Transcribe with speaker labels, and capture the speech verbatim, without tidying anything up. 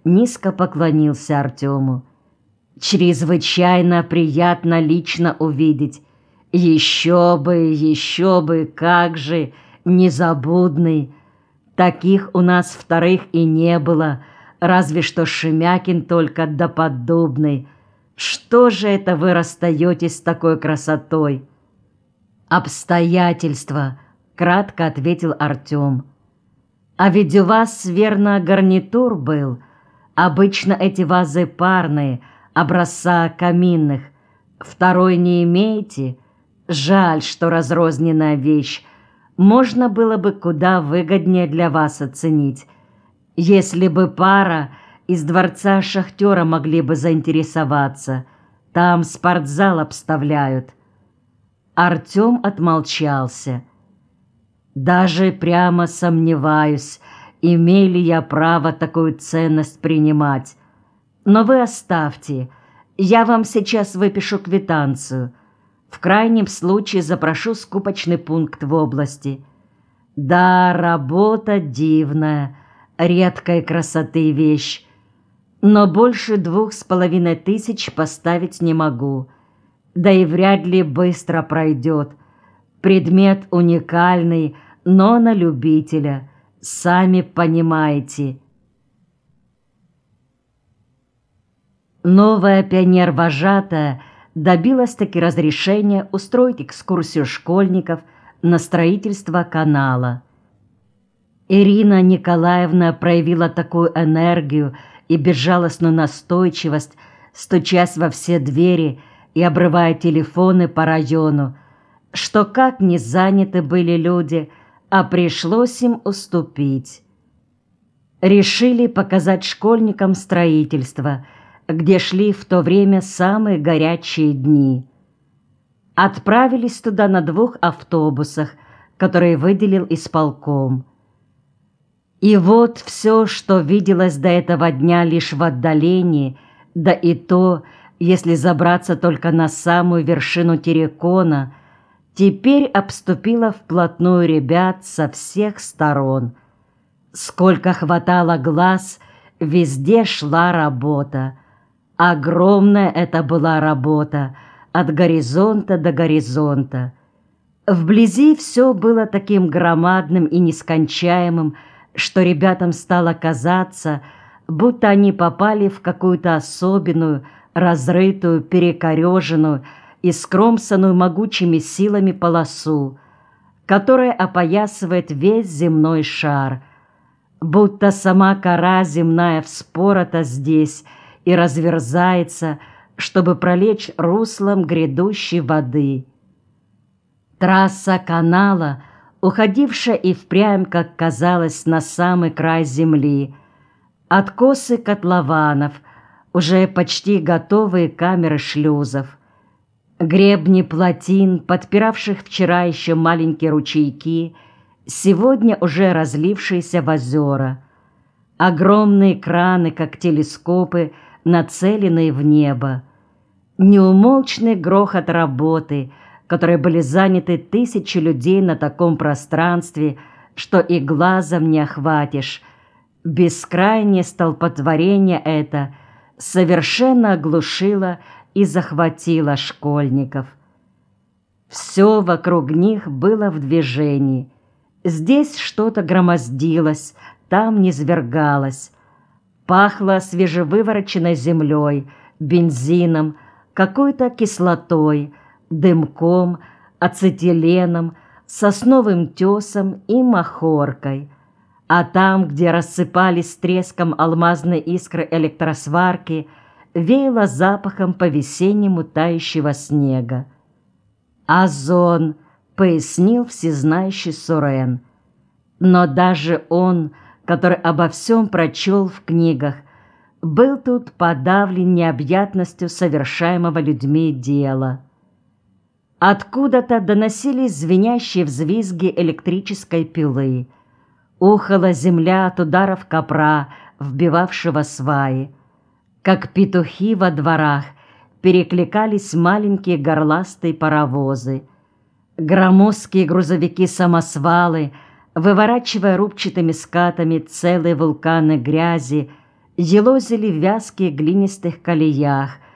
Speaker 1: низко поклонился Артему. «Чрезвычайно приятно лично увидеть. Еще бы, еще бы, как же, незабудный. Таких у нас вторых и не было, разве что Шемякин только да Поддубный. Что же это вы расстаетесь с такой красотой?» «Обстоятельства», — кратко ответил Артем. «А ведь у вас, верно, гарнитур был. Обычно эти вазы парные, образца каминных. Второй не имеете? Жаль, что разрозненная вещь. Можно было бы куда выгоднее для вас оценить. Если бы пара, из дворца шахтера могли бы заинтересоваться. Там спортзал обставляют». Артем отмолчался. «Даже прямо сомневаюсь, имею ли я право такую ценность принимать. Но вы оставьте, я вам сейчас выпишу квитанцию. В крайнем случае запрошу скупочный пункт в области. Да, работа дивная, редкой красоты вещь. Но больше двух с половиной тысяч поставить не могу. Да и вряд ли быстро пройдет. Предмет уникальный, но на любителя. Сами понимаете». Новая пионер-вожатая добилась-таки разрешения устроить экскурсию школьников на строительство канала. Ирина Николаевна проявила такую энергию и безжалостную настойчивость, стучась во все двери и обрывая телефоны по району, что как ни заняты были люди, а пришлось им уступить. Решили показать школьникам строительство, где шли в то время самые горячие дни. Отправились туда на двух автобусах, которые выделил исполком. И вот все, что виделось до этого дня лишь в отдалении, да и то, если забраться только на самую вершину Терекона, теперь обступила вплотную ребят со всех сторон. Сколько хватало глаз, везде шла работа. Огромная это была работа, от горизонта до горизонта. Вблизи все было таким громадным и нескончаемым, что ребятам стало казаться, будто они попали в какую-то особенную, разрытую, перекореженную и скромсанную могучими силами полосу, которая опоясывает весь земной шар, будто сама кора земная вспорота здесь и разверзается, чтобы пролечь руслом грядущей воды. Трасса канала, уходившая и впрямь, как казалось, на самый край земли, откосы котлованов, уже почти готовые камеры шлюзов, гребни плотин, подпиравших вчера еще маленькие ручейки, сегодня уже разлившиеся в озера, огромные краны, как телескопы, нацеленные в небо, неумолчный грохот работы, которые были заняты тысячи людей на таком пространстве, что и глазом не охватишь. Бескрайнее столпотворение это совершенно оглушило и захватило школьников. Все вокруг них было в движении. Здесь что-то громоздилось, там низвергалось. Пахло свежевывороченной землей, бензином, какой-то кислотой, дымком, ацетиленом, сосновым тесом и махоркой. А там, где рассыпались с треском алмазные искры электросварки, веяло запахом по-весеннему тающего снега. «Озон», — пояснил всезнающий Сурен. Но даже он, который обо всем прочел в книгах, был тут подавлен необъятностью совершаемого людьми дела. Откуда-то доносились звенящие взвизги электрической пилы. Ухала земля от ударов копра, вбивавшего сваи. Как петухи во дворах перекликались маленькие горластые паровозы. Громоздкие грузовики-самосвалы, выворачивая рубчатыми скатами целые вулканы грязи, елозили в вязких глинистых колеях,